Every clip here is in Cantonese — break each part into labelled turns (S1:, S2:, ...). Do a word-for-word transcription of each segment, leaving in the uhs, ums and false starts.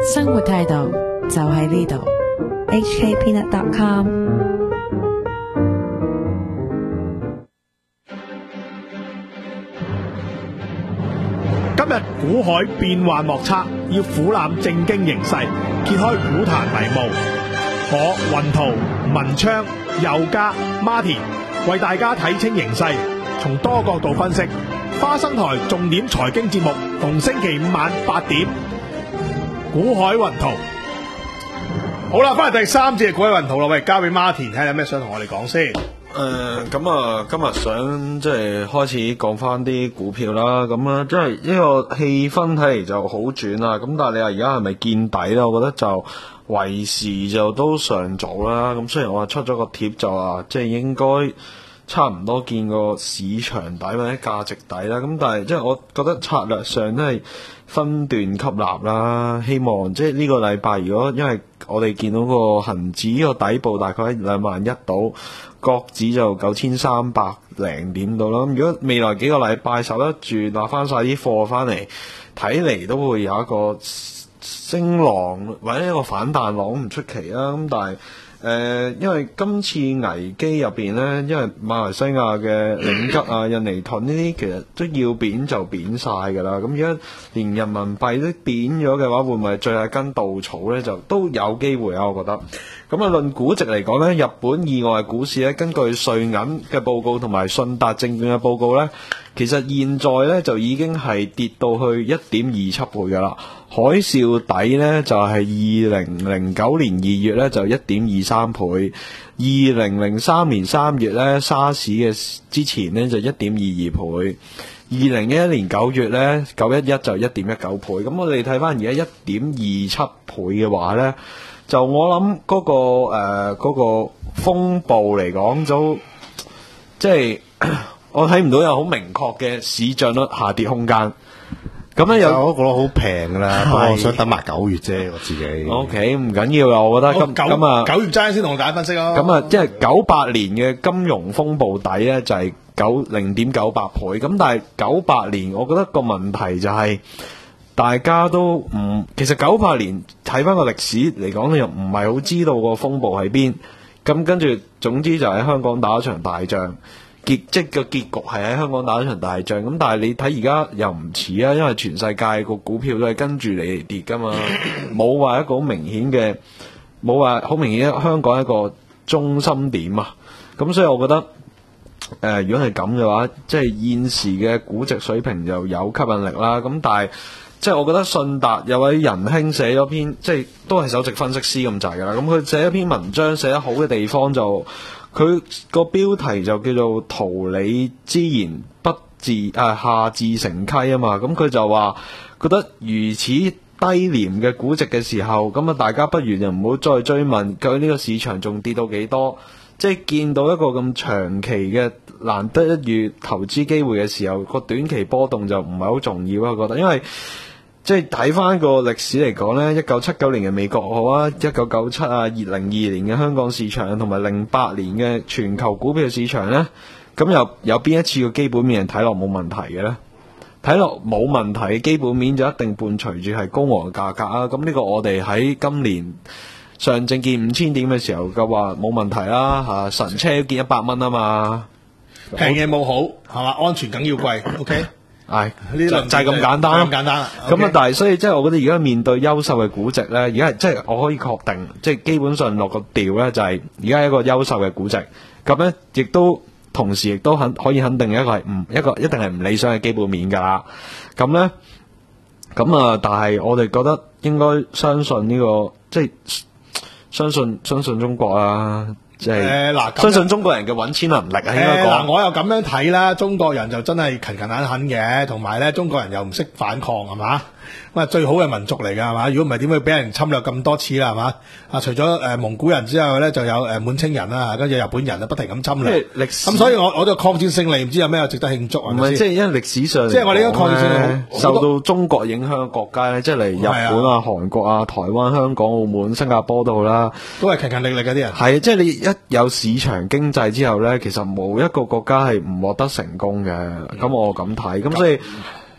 S1: 生活態度就喺呢度。H K Peanut dot com。
S2: 今日股海變幻莫測，要俯瞰政經形勢，揭開股壇迷霧。我雲圖、文昌、佑嘉、Martin 為大家睇清形勢，從多角度分析。花生台重點財經節目，逢星期五晚八點。股海雲圖。好啦，翻嚟第三節股海雲圖啦，喂，交俾 Martin 睇下有咩想同我哋講先。
S3: 誒咁啊，今日想即係開始講翻啲股票啦，咁啊，即係呢個氣氛睇嚟就好轉啦。咁但係你話而家係咪見底咧？我覺得就為時就都尚早啦。咁雖然我話出咗個貼就話，即係應該差唔多見個市場底或者價值底啦。咁但係即係我覺得策略上都係分段吸納啦。希望即係呢個禮拜，如果因為我哋見到個恒指個底部大概喺兩萬一度。國指就九千三百零點到啦。咁如果未來幾個禮拜受得住，拿翻晒啲貨翻嚟，睇嚟都會有一個升浪或者一個反彈浪唔出奇啦。咁但係誒、呃，因為今次危機入邊呢，因為馬來西亞嘅領吉啊、印尼盾呢啲，其實都要貶就貶晒㗎啦。咁而家連人民幣都貶咗嘅話，會唔會最後一根稻草呢？就都有機會啊，我覺得。咁啊，論估值嚟講咧，日本以外股市咧，根據瑞銀嘅報告同埋信達證券嘅報告咧，其實現在咧就已經係跌到去一點二七倍噶啦。海嘯底咧就係二零零九年二月咧就一點二三倍，二零零三年三月咧沙士嘅之前咧就一點二二倍，二零一一年九月咧九一一就一點一九倍。咁我哋睇翻而家一點二七倍嘅話咧。就我諗嗰、那個誒嗰、呃那個風暴嚟講，就即係我睇唔到有好明確嘅市賬率下跌空間。咁咧有，
S4: 我覺得好平噶啦，不過我想等埋九月啫，我自己。
S3: O K， 唔緊要噶，我覺得今今啊
S2: 九月齋先同大家分析咯。
S3: 咁啊，即係九八年嘅金融風暴底咧，就係九零點九八倍。咁但係九八年，我覺得個問題就係、是。大家都唔，其實九八年睇翻個歷史嚟講，你又唔係好知道個風暴喺邊。咁跟住，總之就喺香港打一場大仗，結即個結局係喺香港打一場大仗。咁但係你睇而家又唔似啊，因為全世界個股票都係跟住你嚟跌噶嘛，冇話一個好明顯嘅，冇話好明顯香港一個中心點啊。咁所以我覺得，誒、呃，如果係咁嘅話，即係現時嘅估值水平就有吸引力啦。咁但係。即係我覺得信達有位仁兄寫咗篇，即係都係首席分析師咁滯㗎啦。咁佢寫一篇文章寫得好嘅地方就，佢個標題就叫做桃李之言不自啊下自成蹊啊嘛。咁佢就話覺得如此低廉嘅估值嘅時候，咁啊大家不如就唔好再追問究竟呢個市場仲跌到幾多。即係見到一個咁長期嘅難得一遇投資機會嘅時候，個短期波動就唔係好重要啊。我覺得因為。即係睇翻個歷史嚟講呢，一九七九年嘅美國好啊，一九九七啊，二零二年嘅香港市場同埋零八年嘅全球股票市場呢，咁有有邊一次個基本面係睇落冇問題嘅呢？睇落冇問題嘅基本面就一定伴隨住係高昂嘅價格啊！咁呢個我哋喺今年上證見五千點嘅時候嘅話冇問題啦嚇，神車見一百蚊啊嘛，
S2: 平嘢冇好係嘛，安全梗要貴 ，OK。
S3: 係，就就係咁簡單咯，
S2: 咁簡單啦。
S3: 咁啊，但係所以即係我覺得而家面對優秀嘅估值咧，而家係即係我可以確定，即係基本上落個調咧，就係而家係一個優秀嘅估值。咁咧，亦都同時亦都肯可以肯定一個係唔一個一定係唔理想嘅基本面㗎啦。咁咧，咁啊，但係我哋覺得應該相信呢個，即係相信相信中國啊。即係嗱，相信中國人嘅揾錢能力啊，應該講。
S2: 嗱，我又咁樣睇啦，中國人就真係勤勤懇懇嘅，同埋咧，中國人又唔識反抗，係嘛？咁啊，最好嘅民族嚟㗎，係嘛？如果唔係點會俾人侵略咁多次啦，係嘛？啊，除咗誒、呃、蒙古人之外咧，就有誒滿清人啦，跟住日本人啊，不停咁侵略。歷史咁，所以我我就抗戰勝利，唔知有咩值得慶祝啊？
S3: 唔係，即係因為歷史上，
S2: 即係我哋呢個抗戰勝利
S3: 受到中國影響嘅國家咧，即係嚟日本啊、韓國啊、台灣、香港、澳門、新加坡都好啦，
S2: 都係勤勤力力嗰啲人。
S3: 係，即係你一有市場經濟之後咧，其實冇一個國家係唔獲得成功嘅。咁、嗯、我咁睇，咁所以。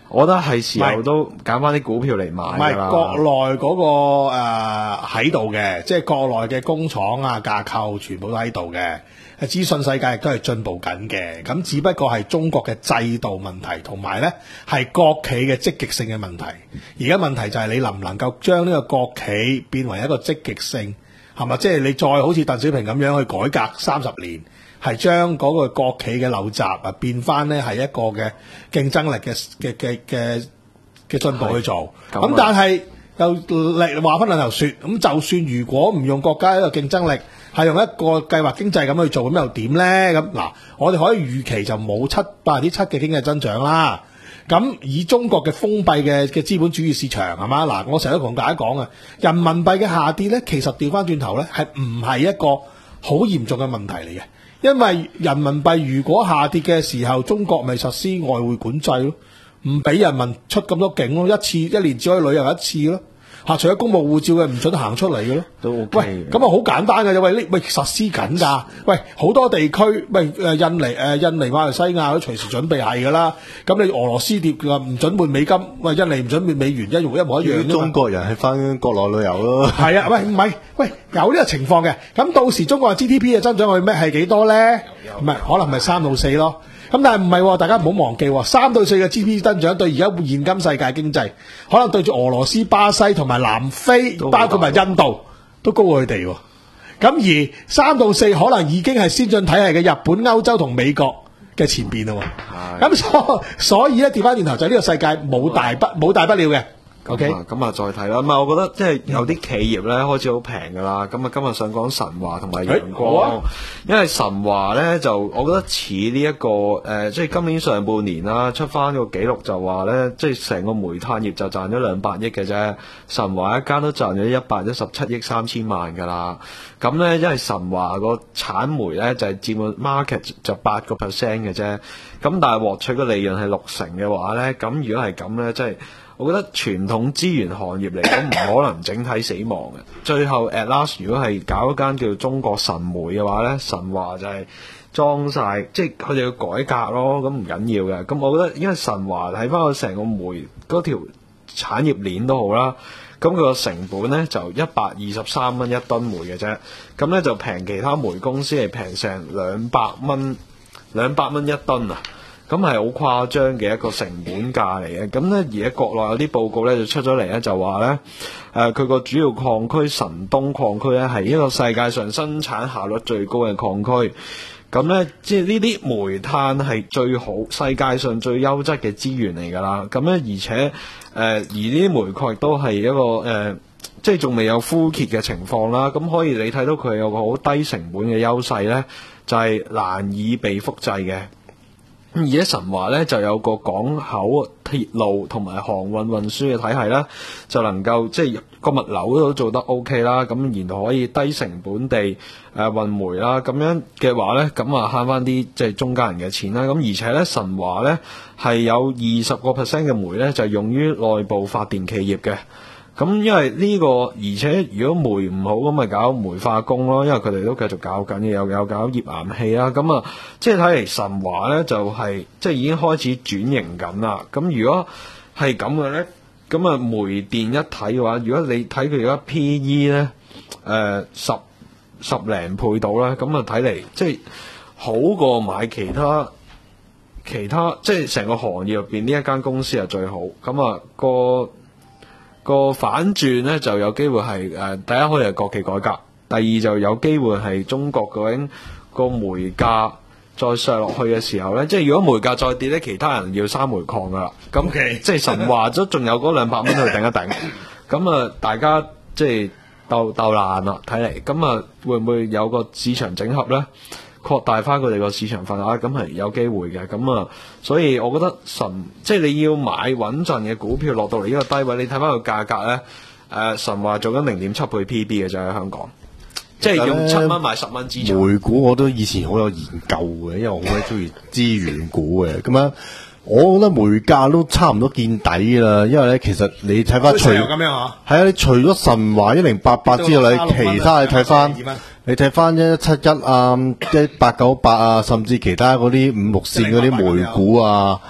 S3: 我覺得係時候都揀翻啲股票嚟買
S2: 唔
S3: 㗎啦。
S2: 係國內嗰、個誒喺度嘅，即係國內嘅工廠啊架構全部都喺度嘅。資訊世界亦都係進步緊嘅，咁只不過係中國嘅制度問題，同埋呢係國企嘅積極性嘅問題。而家問題就係你能唔能夠將呢個國企變為一個積極性，係咪？即係你再好似鄧小平咁樣去改革三十年，係將嗰個國企嘅陋習啊變翻呢係一個嘅競爭力嘅嘅嘅嘅嘅進步去做。咁但係又嚟話翻兩頭説，咁就算如果唔用國家一個競爭力，係用一個計劃經濟咁去做，咁又點呢？咁嗱，我哋可以預期就冇七百分之七嘅經濟增長啦。咁以中國嘅封閉嘅嘅資本主義市場係嘛？嗱，我成日都同大家講啊，人民幣嘅下跌呢，其實調翻轉頭呢，係唔係一個好嚴重嘅問題嚟嘅？因為人民幣如果下跌嘅時候，中國咪實施外匯管制咯，唔俾人民出咁多境咯，一次一年只可以旅遊一次咯。嚇，除咗公務護照嘅唔准行出嚟嘅咯，
S3: 都 OK。
S2: 喂，咁啊好簡單嘅啫，喂，呢喂實施緊㗎。喂，好多地區，喂誒印尼誒印尼馬來西亞都隨時準備係㗎啦。咁你俄羅斯跌㗎唔準換美金，喂印尼唔準換美元，一用一模一樣啫嘛。
S4: 中國人係翻國內旅遊咯。
S2: 係啊，喂唔係，喂有呢個情況嘅。咁到時中國嘅 G D P 嘅增長係咩係幾多咧？唔係可能咪三到四咯。咁但係唔係，大家唔好忘記，三到四嘅 G D P 增長對而家現今世界經濟，可能對住俄羅斯、巴西同埋南非，包括埋印度，都高過佢哋。咁而三到四可能已經係先進體系嘅日本、歐洲同美國嘅前邊咯。咁所所以咧，調翻轉頭就係呢個世界冇大不冇大不了嘅。OK，
S3: 咁啊再睇啦。咁啊，我覺得即係有啲企業咧開始好平㗎啦。咁啊，今日想講神華同埋陽光，欸啊、因為神華咧就我覺得似呢一個誒、呃，即係今年上半年啦，出翻個記錄就話咧，即係成個煤炭業就賺咗兩百億嘅啫。神華一間都賺咗一百一十七億三千萬㗎啦。咁咧，因為神華個產煤咧就係佔個 market 就八個 percent 嘅啫。咁但係獲取嘅利潤係六成嘅話咧，咁如果係咁咧，即係。我覺得傳統資源行業嚟講唔可能整體死亡嘅。最後 at last 如果係搞一間叫做中國神煤嘅話咧，神華就係裝晒，即係佢哋要改革咯。咁唔緊要嘅。咁我覺得因為神華睇翻佢成個煤嗰條產業鏈都好啦，咁佢個成本咧就一百二十三蚊一噸煤嘅啫。咁咧就平其他煤公司係平成兩百蚊，兩百蚊一噸啊！咁係好誇張嘅一個成本價嚟嘅，咁咧而家國內有啲報告咧就出咗嚟咧，就話咧誒佢個主要礦區神東礦區咧係一個世界上生產效率最高嘅礦區，咁咧即係呢啲煤炭係最好世界上最優質嘅資源嚟㗎啦，咁咧而且誒、呃、而呢啲煤礦亦都係一個誒、呃、即係仲未有枯竭嘅情況啦，咁可以你睇到佢有個好低成本嘅優勢咧，就係、是、難以被複製嘅。而家神華咧就有個港口、鐵路同埋航運運輸嘅體系啦，就能夠即係個物流都做得 OK 啦，咁然後可以低成本地誒運煤啦，咁樣嘅話咧，咁啊慳翻啲即係中間人嘅錢啦，咁而且咧神華咧係有二十個 percent 嘅煤咧就係用於內部發電企業嘅。咁因為呢、這個，而且如果煤唔好，咁咪搞煤化工咯。因為佢哋都繼續搞緊嘅，又有搞頁岩氣啦。咁啊，即係睇嚟神華咧就係、是、即係已經開始轉型緊啦。咁如果係咁嘅咧，咁啊煤電一睇嘅話，如果你睇佢而家 P E 咧，誒、呃、十十零倍到啦，咁啊睇嚟即係好過買其他其他，即係成個行業入邊呢一間公司係最好。咁啊個。個反轉咧就有機會係誒、呃，第一可以係國企改革，第二就有機會係中國究竟個煤價再上落去嘅時候咧，即係如果煤價再跌咧，其他人要閂煤礦噶啦，咁、okay. 即係神華咗，仲有嗰兩百蚊去頂一頂，咁啊大家即係鬥鬥爛啦，睇嚟，咁啊會唔會有個市場整合咧？擴大翻佢哋個市場份額，咁係有機會嘅。咁啊，所以我覺得神即係你要買穩陣嘅股票落到嚟呢個低位，你睇翻個價格咧，誒、呃、神華做緊零點七倍 P B 嘅就喺香港，即係用七蚊買十蚊資產。煤
S4: 股我都以前好有研究嘅，因為我好鬼中意資源股嘅。咁樣我覺得煤價都差唔多見底啦，因為咧其實你睇翻除係啊，你除咗神華一零八八之外，你其他你睇翻。你睇翻一一七一啊，一八九八啊，甚至其他嗰啲五六線嗰啲煤股啊，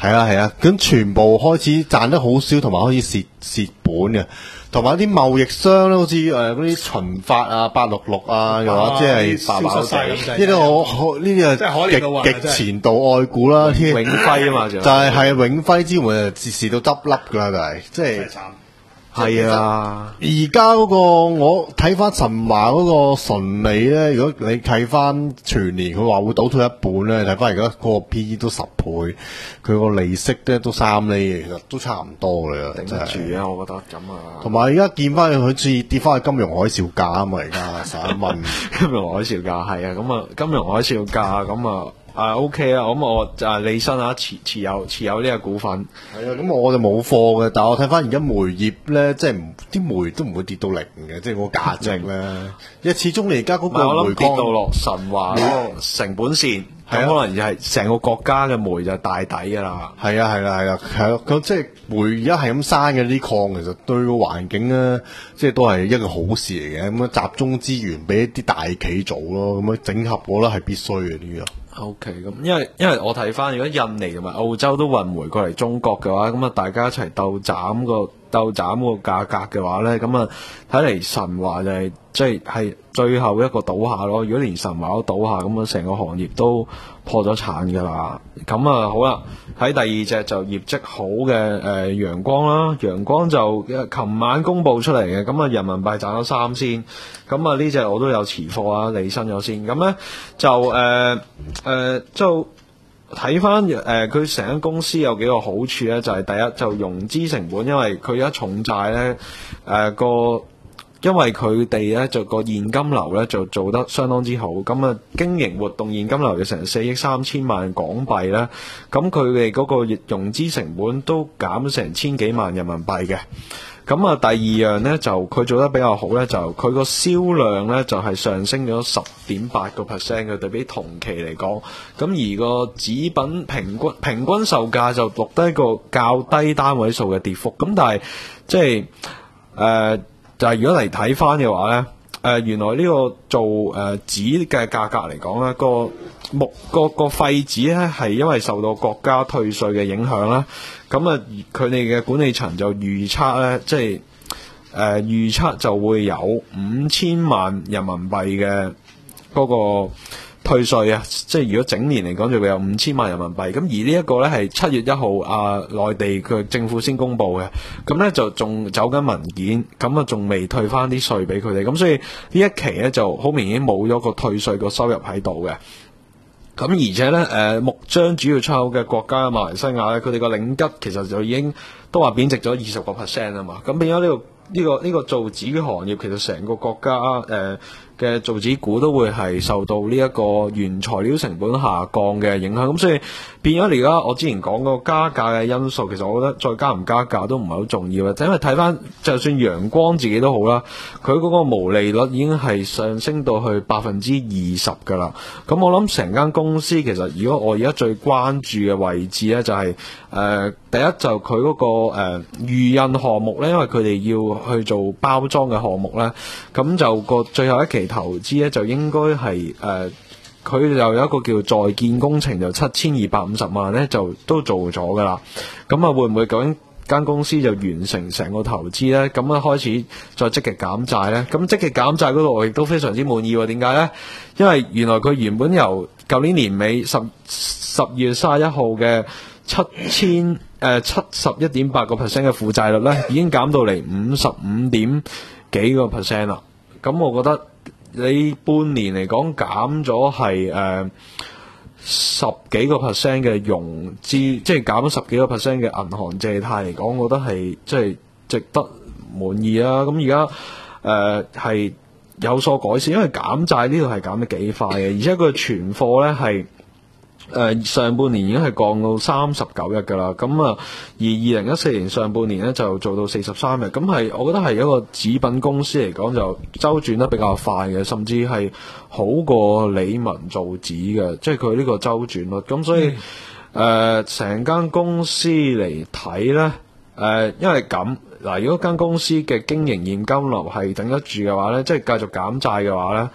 S4: 係啊係啊，咁全部開始賺得好少，同埋開始蝕蝕本嘅。同埋啲貿易商咧，好似誒嗰啲秦發啊、八六六啊嘅話，即係白跑仔，呢啲我可呢啲係極極前度愛股啦。
S3: 永輝啊嘛，就
S4: 係係永輝之門就蝕到執笠㗎啦，就係即係。
S3: 係啊！
S4: 而家嗰個我睇翻神華嗰個純利咧，如果你睇翻全年，佢話會倒退一半咧，睇翻而家嗰個 P E 都十倍，佢個利息咧都三厘，其實都差唔多㗎啦。
S3: 頂得住啊！我覺得咁啊。
S4: 同埋而家見翻佢好似跌翻去金融海嘯價啊嘛，而家十一蚊。
S3: 金融海嘯價係啊，咁啊金融海嘯價咁啊。啊 OK 啊，咁我就利申啊持持有持有呢個股份。
S4: 係啊，咁我就冇貨嘅，但係我睇翻而家煤業咧，即係啲煤都唔會跌到零嘅，即係個價值咧。因為始終你而家嗰個煤
S3: 跌到落神華嗰個成本線，咁可能係成個國家嘅煤就大底㗎啦。
S4: 係啊，係啦，係啦，係咯。咁即係煤而家係咁生嘅啲礦，其實對個環境咧，即係都係一個好事嚟嘅。咁樣集中資源俾啲大企做咯，咁樣整合我覺得係必須嘅呢個。
S3: O K，咁因為因為我睇翻，如果印尼同埋澳洲都運煤過嚟中國嘅話，咁啊大家一齊鬥斬個鬥斬個價格嘅話咧，咁啊睇嚟神華就係即係係最後一個倒下咯。如果連神華都倒下，咁啊成個行業都破咗產㗎啦。咁啊好啦，睇第二隻就業績好嘅誒陽光啦，陽光就琴晚公佈出嚟嘅，咁啊人民幣賺咗三仙。咁啊呢隻我都有持貨啊，理身咗先。咁咧就誒誒、呃呃、就睇翻誒佢成間公司有幾個好處咧，就係、是、第一就融資成本，因為佢而家重債咧誒個，因為佢哋咧就個現金流咧就做得相當之好，咁啊經營活動現金流嘅成四億三千萬港幣咧，咁佢哋嗰個融資成本都減成千幾萬人民幣嘅。咁啊，第二樣咧就佢做得比較好咧，就佢個銷量咧就係上升咗十點八個 percent 嘅，對比同期嚟講。咁而個紙品平均平均售價就錄低一個較低單位數嘅跌幅。咁但係即係誒，就係如果嚟睇翻嘅話咧，誒、呃、原來呢個做誒紙嘅價格嚟講咧，個木個個廢紙咧係因為受到國家退稅嘅影響啦。咁啊，佢哋嘅管理層就預測咧，即係誒預測就會有五千萬人民幣嘅嗰個退稅啊！即係如果整年嚟講，就會有五千萬人民幣。咁而呢一個咧係七月一號啊，內地佢政府先公布嘅。咁咧就仲走緊文件，咁啊仲未退翻啲稅俾佢哋。咁所以呢一期咧就好明顯冇咗個退稅個收入喺度嘅。咁而且咧，誒、呃、木漿主要出口嘅國家馬來西亞咧，佢哋個令吉其實就已經都話貶值咗二十個 percent 啊嘛，咁變咗呢個呢、呢個呢、呢個造紙嘅行業，其實成個國家誒嘅造紙股都會係受到呢一個原材料成本下降嘅影響，咁所以變咗而家我之前講嗰個加價嘅因素，其實我覺得再加唔加價都唔係好重要嘅，因為睇翻就算陽光自己都好啦，佢嗰個毛利率已經係上升到去百分之二十噶啦。咁我諗成間公司其實如果我而家最關注嘅位置咧，就係、是、誒、呃、第一就佢嗰、那個誒預印項目咧，因為佢哋要去做包裝嘅項目咧，咁就個最後一期投資咧就應該係誒佢就有一個叫在建工程，就七千二百五十萬咧就都做咗噶啦。咁啊會唔會究竟間公司就完成成個投資咧？咁啊開始再積極減債咧？咁積極減債嗰度我亦都非常之滿意喎。點解咧？因為原來佢原本由舊年年尾十十二月三十一號嘅七千誒七十一點八個 percent 嘅負債率咧，已經減到嚟五十五點幾個 percent 啦。咁我覺得你半年嚟講減咗係誒十幾個 percent 嘅融資，即係減咗十幾個 percent 嘅銀行借貸嚟講，我覺得係即係值得滿意啊！咁而家誒係有所改善，因為減債呢度係減得幾快嘅，而且佢存貨咧係誒上半年已經係降到三十九日㗎啦。咁啊，而二零一四年上半年咧就做到四十三日，咁係我覺得係一個紙品公司嚟講就周轉得比較快嘅，甚至係好過理文造紙嘅，即係佢呢個周轉率。咁所以誒成間公司嚟睇咧，誒、呃、因為咁嗱，如果間公司嘅經營現金流係頂得住嘅話咧，即係繼續減債嘅話咧。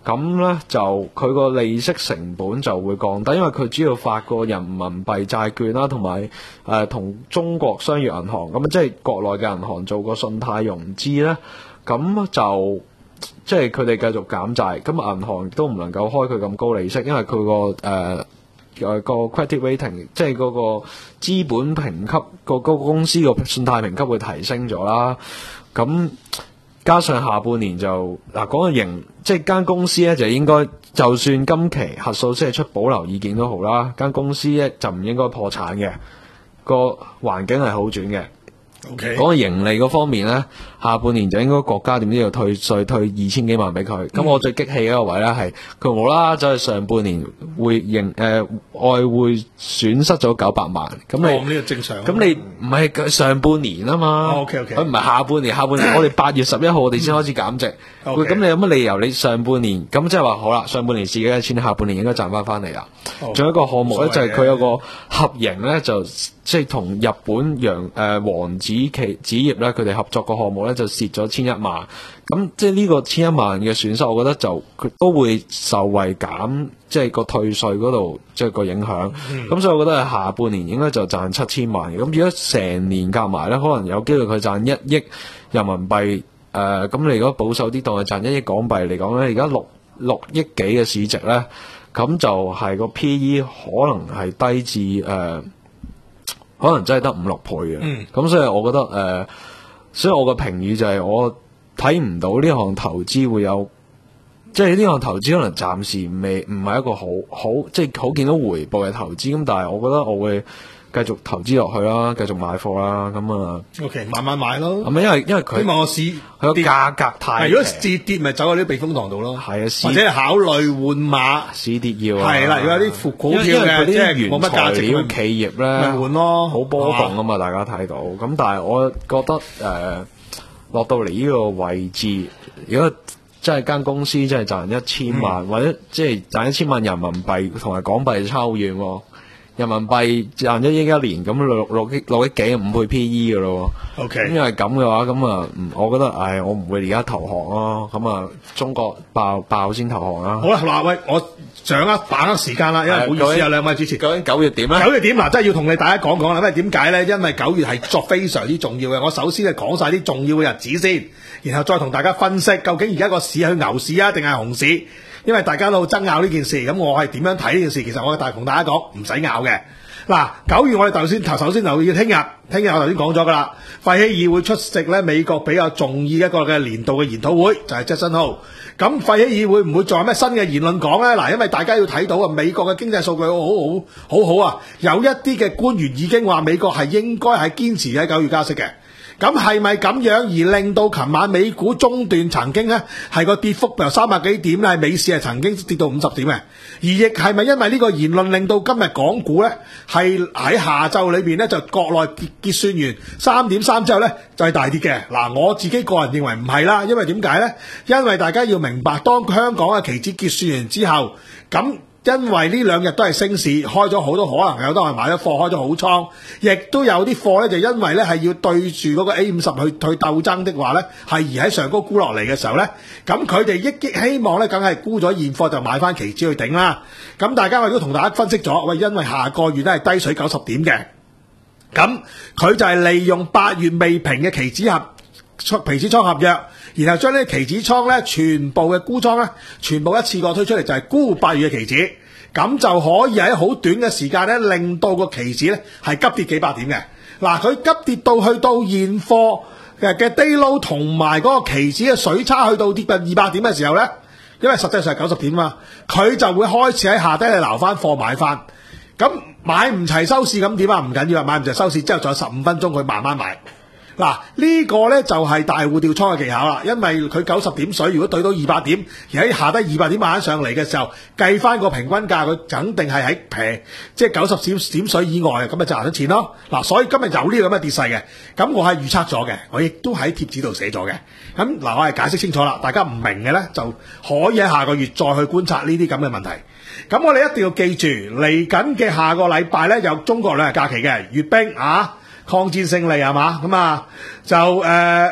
S3: 咁咧就佢個利息成本就會降低，因為佢主要發個人民幣債券啦，同埋誒同中國商業銀行咁即係國內嘅銀行做個信貸融資咧，咁就即係佢哋繼續減債，咁銀行都唔能夠開佢咁高利息，因為佢個誒誒個 credit rating 即係嗰個資本評級個嗰個公司個信貸評級會提升咗啦，咁。加上下半年就嗱講個盈，即係間公司咧就應該，就算今期核數師係出保留意見都好啦，間公司咧就唔應該破產嘅，個環境係好轉嘅。
S2: OK，
S3: 講個盈利嗰方面咧，下半年就應該國家點知要退稅退二千幾萬俾佢。咁、嗯、我最激氣嘅一個位咧係佢無啦啦就係上半年會盈誒、呃、外匯損失咗九百萬。咁你呢、
S2: 哦這個正常。
S3: 咁你唔係佢上半年啊嘛。
S2: OK OK。
S3: 佢唔係下半年，下半年我哋八月十一號我哋先開始減值。咁、okay. 你有乜理由你上半年咁即係話好啦？上半年蝕嘅錢，下半年應該賺翻翻嚟啦。仲、oh. 有一個項目咧就係佢有個合營咧就。即係同日本洋誒王子企紙業咧，佢哋合作個項目咧就蝕咗千一萬。咁即係呢個千一萬嘅損失，我覺得就佢都會受惠減，即係個退稅嗰度即係個影響。咁、嗯、所以我覺得係下半年應該就賺七千萬嘅。咁如果成年夾埋咧，可能有機會佢賺一億人民幣。誒、呃，咁你如果保守啲當係賺一億港幣嚟講咧，而家六六億幾嘅市值咧，咁就係個 P E 可能係低至誒。呃可能真係得五六倍嘅，咁、嗯、所以我覺得誒、呃，所以我嘅評語就係我睇唔到呢項投資會有，即係呢項投資可能暫時未唔係一個好好即係好見到回報嘅投資，咁但係我覺得我會繼續投資落去啦，繼續買貨啦，咁啊
S2: ，OK， 慢慢買咯，
S3: 係咪因為因為佢
S2: 希望個市佢
S3: 個價格太，
S2: 如果市跌咪走喺啲避風塘度咯，
S3: 係啊，
S2: 或者係考慮換馬，
S3: 市跌要啊，
S2: 係啦，如果有啲副股票嘅即係冇乜價值
S3: 嘅企業咧，
S2: 咪換咯，
S3: 好波動啊嘛，大家睇到，咁但係我覺得誒、呃、落到嚟呢個位置，如果真係間公司真係賺一千萬，嗯、或者即係賺一千萬人民幣同埋港幣差好遠喎。人民幣賺一億一年，咁六六億六億幾五倍 P E 嘅咯。OK，咁因為咁嘅話，咁啊，我覺得，唉，我唔會而家投降咯。咁啊，中國爆爆先投降啦。好啦，嗱，喂，我掌握把握時間啦，因為唔好意思有兩位主持。究竟九月點咧？九月點嗱，真係要同你大家講講啦。因為點解咧？因為九月係作非常之重要嘅。我首先係講晒啲重要嘅日子先，然後再同大家分析究竟而家個市係牛市啊，定係熊市？因為大家都好爭拗呢件事，咁我係點樣睇呢件事？其實我大同大家講唔使拗嘅。嗱，九月我哋頭先頭首先留意聽日，聽日我頭先講咗噶啦，費希爾會出席咧美國比較重要一個嘅年度嘅研討會，就係 Jackson Hole。咁費希爾會唔會再有咩新嘅言論講咧？嗱，因為大家要睇到啊，美國嘅經濟數據好好好好啊，有一啲嘅官員已經話美國係應該係堅持喺九月加息嘅。咁係咪咁樣而令到琴晚美股中段曾經咧係個跌幅由三百幾點咧，美市係曾經跌到五十點嘅，而亦係咪因為呢個言論令到今日港股咧係喺下晝裏邊咧就國內結結算完三點三之後咧就係大跌嘅？嗱，我自己個人認為唔係啦，因為點解咧？因為大家要明白，當香港嘅期指結算完之後，咁因為呢兩日都係升市，開咗好多，可能有多人買咗貨，開咗好倉，亦都有啲貨咧，就因為咧係要對住嗰個 A 五十去去鬥爭的話咧，係而喺上高沽落嚟嘅時候咧，咁佢哋一擊希望咧，梗係沽咗現貨就買翻期指去頂啦。咁大家我亦都同大家分析咗，喂，因為下個月都係低水九十點嘅，咁佢就係利用八月未平嘅期指合期指倉合約，然後將呢個期指倉咧全部嘅沽倉咧，全部一次過推出嚟，就係沽八月嘅期指，咁就可以喺好短嘅時間咧，令到個期指咧係急跌幾百點嘅。嗱，佢急跌到去到現貨嘅嘅 day low 同埋嗰個期指嘅水差去到跌近二百點嘅時候咧，因為實際上係九十點嘛，佢就會開始喺下低嚟撈翻貨買翻。咁買唔齊收市咁點啊？唔緊要啊，買唔齊收市之後仲有十五分鐘佢慢慢買。嗱，呢個呢就係大戶調倉嘅技巧啦，因為佢九十點水，如果對到二百點，而喺下低二百點慢慢上嚟嘅時候，計翻個平均價，佢肯定係喺平，即係九十點點水以外，咁咪賺咗錢咯。嗱，所以今日有呢個咁嘅跌勢嘅，咁我係預測咗嘅，我亦都喺貼紙度寫咗嘅。咁嗱，我係解釋清楚啦，大家唔明嘅呢，就可以喺下個月再去觀察呢啲咁嘅問題。咁我哋一定要記住，嚟緊嘅下個禮拜呢，有中國兩日假期嘅閱兵啊！抗戰勝利係嘛？咁啊就誒、呃、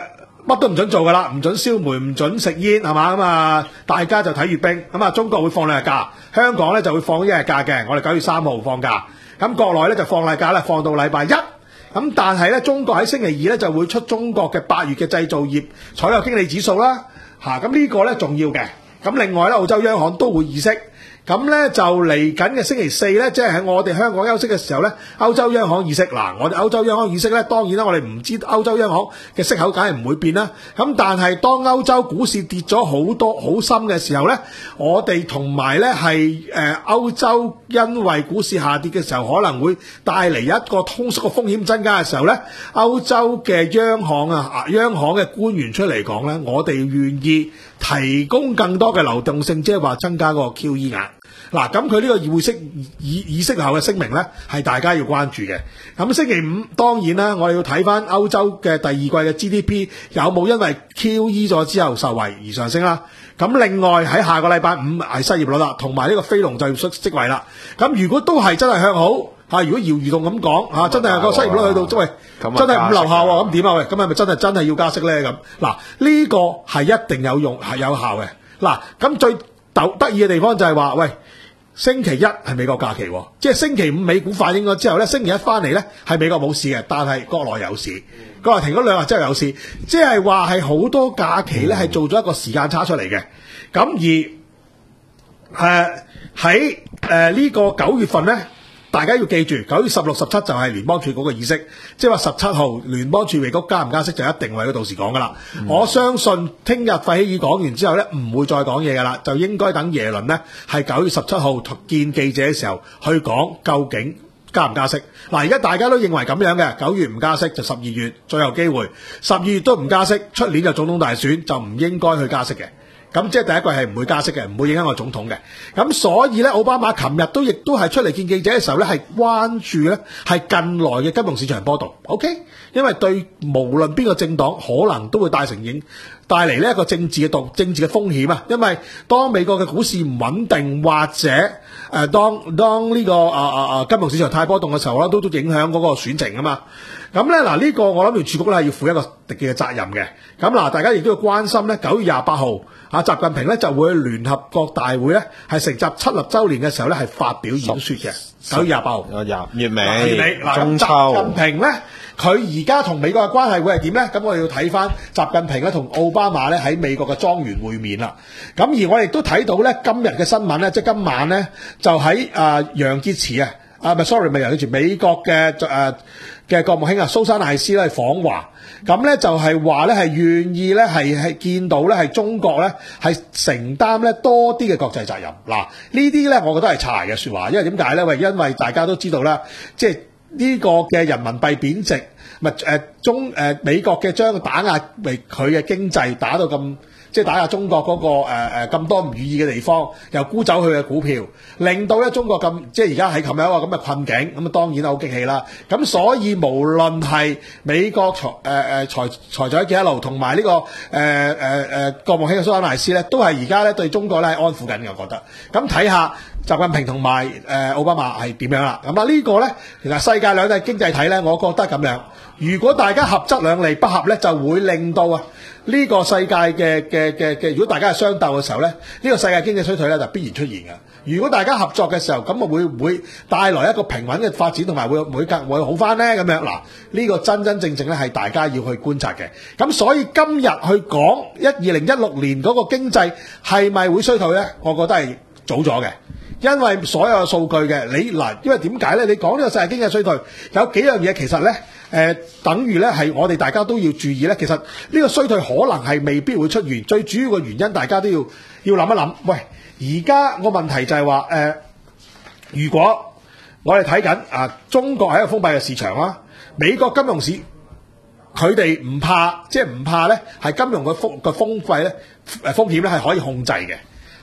S2: 乜都唔准做噶啦，唔准燒煤，唔准食煙，係嘛？咁啊，大家就睇閱兵。咁啊，中國會放兩日假，香港咧就會放一日假嘅。我哋九月三號放假，咁國內咧就放例假咧，放到禮拜一。咁但係咧，中國喺星期二咧就會出中國嘅八月嘅製造業採購經理指數啦。嚇，咁呢個咧重要嘅。咁另外咧，澳洲央行都會議息。咁咧就嚟緊嘅星期四咧，即係喺我哋香港休息嘅時候咧，歐洲央行議息。嗱，我哋歐洲央行議息咧，當然啦，我哋唔知歐洲央行嘅息口梗係唔會變啦。咁但係當歐洲股市跌咗好多好深嘅時候咧，我哋同埋咧係誒歐洲因為股市下跌嘅時候，可能會帶嚟一個通縮嘅風險增加嘅時候咧，歐洲嘅央行啊，央行嘅官員出嚟講咧，我哋願意提供更多嘅流動性，即係話增加個 Q E 額。嗱，咁佢呢個議息議議息後嘅聲明咧，係大家要關注嘅。咁星期五當然啦，我哋要睇翻歐洲嘅第二季嘅 G D P 有冇因為 Q E 咗之後受惠而上升啦。咁另外喺下個禮拜五係失業率啦，同埋呢個非農就業職位啦。咁如果都係真係向好嚇，如果搖移動咁講嚇，真係個失業率去到即係真係五樓下喎，咁點啊？喂，咁係咪真係真係要加息咧？咁嗱，呢個係一定有用係有效嘅。嗱，咁最得意嘅地方就係話，喂，星期一係美國假期，即係星期五美股反映咗之後咧，星期一翻嚟咧係美國冇事嘅，但係國內有事，國內停咗兩日之後有事，即係話係好多假期咧係做咗一個時間差出嚟嘅。咁而誒喺誒呢個九月份咧，大家要記住，九月十六、十七就係聯邦儲局嘅議息，即係話十七號聯邦儲備局加唔加息就一定為佢到時講噶啦。嗯、我相信聽日費希爾講完之後咧，唔會再講嘢噶啦，就應該等耶倫咧係九月十七號見記者嘅時候去講究竟加唔加息。嗱，而家大家都認為咁樣嘅，九月唔加息就十二月最後機會，十二月都唔加息，出年就總統大選就唔應該去加息嘅。咁即係第一季係唔會加息嘅，唔會影響我總統嘅。咁所以咧，奧巴馬琴日都亦都係出嚟見記者嘅時候咧，係關注咧係近來嘅金融市場波動。OK， 因為對無論邊個政黨可能都會帶成影帶嚟呢一個政治嘅動政治嘅風險啊。因為當美國嘅股市唔穩定，或者誒、呃、當當呢、這個啊啊啊金融市場太波動嘅時候咧，都都影響嗰個選情啊嘛。咁咧嗱，呢、這個我諗住儲局咧係要負一個特別嘅責任嘅。咁嗱，大家亦都要關心咧，九月廿八號。啊，習近平咧就會聯合國大會咧係成習七十週年嘅時候咧係發表演說嘅，九月廿八號。廿月尾，中秋。習近平咧，佢而家同美國嘅關係會係點咧？咁我哋要睇翻習近平咧同奧巴馬咧喺美國嘅莊園會面啦。咁而我哋都睇到咧今日嘅新聞咧，即係今晚咧就喺啊楊潔篪啊，啊唔係 sorry 唔係楊潔篪，美國嘅誒嘅國務卿啊蘇珊艾斯咧訪華。咁咧就係話咧係願意咧係係見到咧係中國咧係承擔咧多啲嘅國際責任。嗱，呢啲咧我覺得係柴嘅說話，因為點解咧？喂，因為大家都知道啦，即係呢個嘅人民幣貶值，咪誒中誒美國嘅將打壓為佢嘅經濟打到咁。即係打壓中國嗰、那個誒誒咁多唔如意嘅地方，又沽走佢嘅股票，令到咧中國咁即係而家喺琴日一個咁嘅困境，咁啊當然好激氣啦。咁所以無論係美國財誒誒財財長傑克勞同埋呢個誒誒誒國務卿蘇珊艾斯咧，都係而家咧對中國咧係安撫緊嘅，我覺得。咁睇下習近平同埋誒奧巴馬係點樣啦？咁啊呢個咧其實世界兩大經濟體咧，我覺得咁樣。如果大家合則兩利，不合咧就會令到啊呢、這個世界嘅嘅嘅嘅，如果大家係相鬥嘅時候咧，呢、這個世界經濟衰退咧就必然出現嘅。如果大家合作嘅時候，咁啊會唔會帶來一個平穩嘅發展，同埋會會更會好翻咧？咁樣嗱，呢、這個真真正正咧係大家要去觀察嘅。咁所以今日去講一二零一六年嗰個經濟係咪會衰退咧？我覺得係早咗嘅。因為所有嘅數據嘅，你嗱，因為點解咧？你講呢個世界經濟衰退，有幾樣嘢其實咧，誒、呃，等於咧係我哋大家都要注意咧。其實呢個衰退可能係未必會出現，最主要嘅原因大家都要要諗一諗。喂，而家個問題就係話，誒、呃，如果我哋睇緊啊，中國係一個封閉嘅市場啦，美國金融市佢哋唔怕，即係唔怕咧，係金融嘅風嘅風費咧，誒風險咧係可以控制嘅。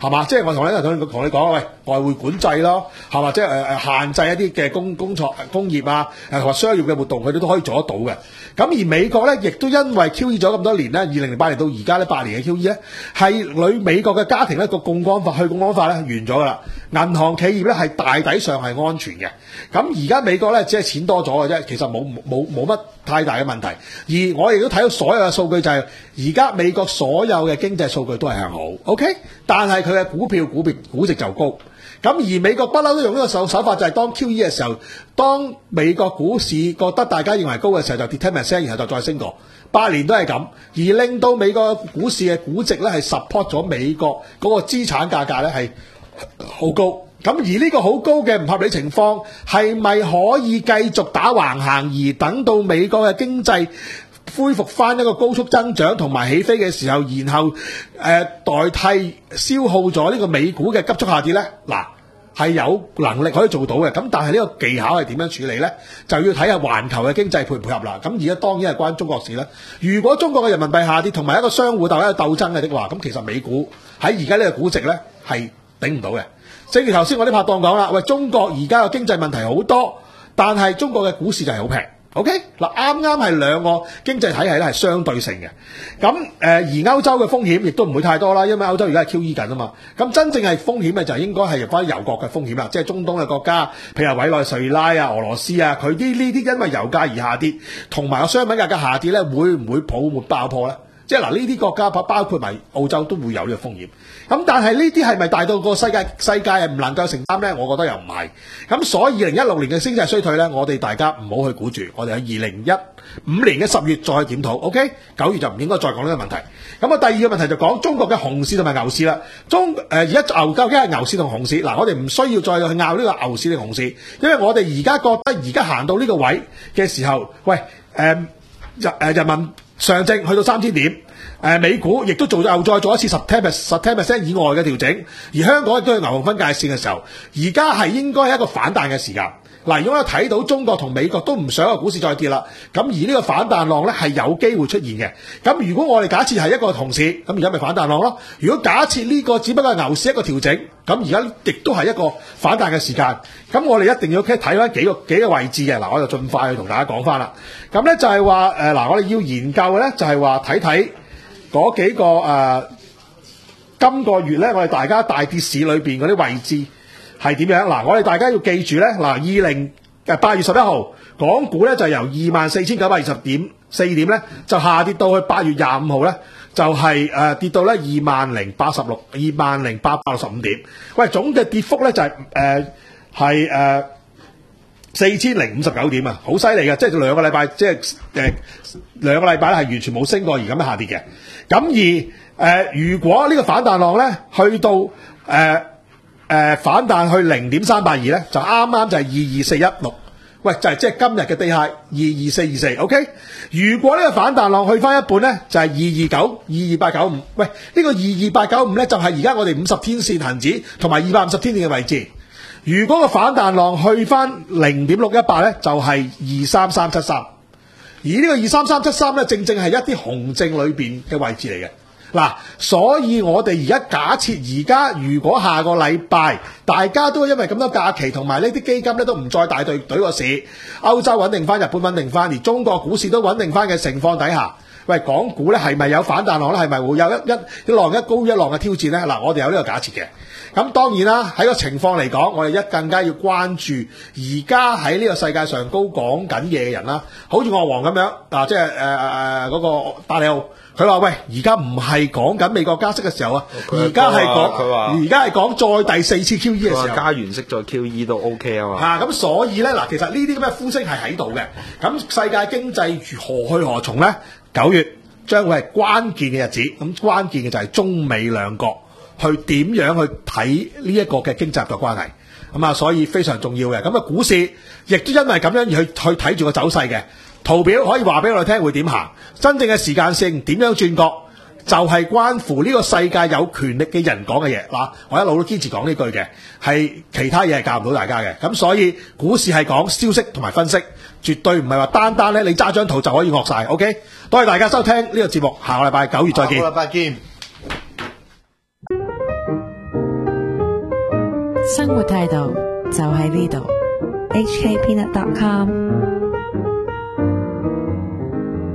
S5: 係嘛？即係我同你同同你講，喂，外匯管制咯，係嘛？即係誒誒限制一啲嘅工工作工業啊，誒同埋商業嘅活動，佢哋都可以做得到嘅。咁而美國咧，亦都因為 Q E 咗咁多年咧，二零零八年到而家咧八年嘅 Q E 咧，係女美國嘅家庭咧個槓桿法去槓桿法咧完咗㗎啦，銀行企業咧係大抵上係安全嘅。咁而家美國咧只係錢多咗嘅啫，其實冇冇冇乜太大嘅問題。而我亦都睇到所有嘅數據就係而家美國所有嘅經濟數據都係向好 ，OK， 但係佢嘅股票股票估值就高。咁而美國不嬲都用呢個手手法，就係當 Q E 嘅時候，當美國股市覺得大家認為高嘅時候，就跌 ten percent， 然後就再升過，八年都係咁，而令到美國股市嘅估值咧係 support 咗美國嗰個資產價格咧係好高。咁而呢個好高嘅唔合理情況，係咪可以繼續打橫行，而等到美國嘅經濟恢復翻一個高速增長同埋起飛嘅時候，然後誒、呃、代替消耗咗呢個美股嘅急速下跌呢？嗱，係有能力可以做到嘅。咁但係呢個技巧係點樣處理呢？就要睇下環球嘅經濟配唔配合啦。咁而家當然係關中國事啦。如果中國嘅人民幣下跌同埋一個相互鬥一個鬥爭嘅的話，咁其實美股喺而家呢個估值呢係頂唔到嘅。正如頭先我啲拍檔講啦，喂，中國而家嘅經濟問題好多，但係中國嘅股市就係好平。OK， 嗱，啱啱係兩個經濟體系咧係相對性嘅。咁誒、呃、而歐洲嘅風險亦都唔會太多啦，因為歐洲而家係 Q E 緊啊嘛。咁真正係風險嘅就係應該係入翻油國嘅風險啦，即係中東嘅國家，譬如委內瑞拉啊、俄羅斯啊，佢啲呢啲因為油價而下跌，同埋個商品價格下跌咧，會唔會泡沫爆破咧？即係嗱，呢啲國家包括埋澳洲都會有呢個風險。咁但係呢啲係咪大到個世界世界係唔能夠承擔呢？我覺得又唔係。咁所以二零一六年嘅經濟衰退呢，我哋大家唔好去估住，我哋喺二零一五年嘅十月再檢討。OK， 九月就唔應該再講呢個問題。咁啊，第二個問題就講中國嘅熊市同埋牛市啦。中誒而家牛究竟係牛市同熊市？嗱，我哋唔需要再去拗呢個牛市定熊市，因為我哋而家覺得而家行到呢個位嘅時候，喂誒人誒人民上證去到三千點。誒美股亦都做又再做一次十 percent 以外嘅調整，而香港亦都係牛熊分界線嘅時候，而家係應該係一個反彈嘅時間。嗱，如果我睇到中國同美國都唔想個股市再跌啦，咁而呢個反彈浪咧係有機會出現嘅。咁如果我哋假設係一個熊市，咁而家咪反彈浪咯。如果假設呢個只不過係牛市一個調整，咁而家亦都係一個反彈嘅時間。咁我哋一定要睇翻幾個幾個位置嘅。嗱，我就盡快去同大家講翻啦。咁咧就係話誒嗱，我哋要研究嘅咧就係話睇睇。嗰幾個誒、呃，今個月咧，我哋大家大跌市裏邊嗰啲位置係點樣？嗱，我哋大家要記住咧，嗱，二零誒八月十一號，港股咧就由二萬四千九百二十點四點咧，就下跌到去八月廿五號咧，就係、是、誒、呃、跌到咧二萬零八十六二萬零八百六十五點。喂，總嘅跌幅咧就係誒係誒四千零五十九點啊，好犀利嘅，即係兩個禮拜，即係誒兩個禮拜咧係完全冇升過而咁樣下跌嘅。咁而誒、呃，如果呢個反彈浪咧，去到誒誒、呃呃、反彈去零點三八二咧，就啱啱就係二二四一六，喂，就係即係今日嘅低 high 二二四二四 ，OK。如果呢個反彈浪去翻一半咧，就係二二九二二八九五，喂，呢個二二八九五咧就係而家我哋五十天線恒指同埋二百五十天線嘅位置。如果個反彈浪去翻零點六一八咧，就係二三三七三。而呢個二三三七三咧，正正係一啲熊證裏邊嘅位置嚟嘅。嗱，所以我哋而家假設而家如果下個禮拜大家都因為咁多假期同埋呢啲基金咧都唔再大隊隊個市，歐洲穩定翻，日本穩定翻，而中國股市都穩定翻嘅情況底下，喂，港股咧係咪有反彈浪咧？係咪會有一一一浪一高一浪嘅挑戰咧？嗱，我哋有呢個假設嘅。咁當然啦，喺個情況嚟講，我哋一更加要關注而家喺呢個世界上高講緊嘢嘅人啦，好似鱷王咁樣啊，即係誒誒嗰個達利奧，佢話喂，而家唔係講緊美國加息嘅時候啊，而家係講佢話而家係講再第四次 Q E 嘅時候，
S3: 加完息再 Q E 都 OK 啊嘛。
S5: 嚇，咁所以咧嗱，其實呢啲咁嘅呼聲係喺度嘅。咁世界經濟何去何從咧？九月將會係關鍵嘅日子，咁關鍵嘅就係中美兩國。去點樣去睇呢一個嘅經濟合作關係，咁啊，所以非常重要嘅。咁啊，股市亦都因為咁樣而去去睇住個走勢嘅圖表，可以話俾我哋聽會點行。真正嘅時間性點樣轉角，就係、是、關乎呢個世界有權力嘅人講嘅嘢嗱。我一路都堅持講呢句嘅，係其他嘢係教唔到大家嘅。咁所以股市係講消息同埋分析，絕對唔係話單單咧你揸張圖就可以惡晒。OK， 多謝大家收聽呢個節目，下個禮拜九月再見。
S4: 下個禮拜見。
S1: 生活態度就喺呢度。H K Peanut dot com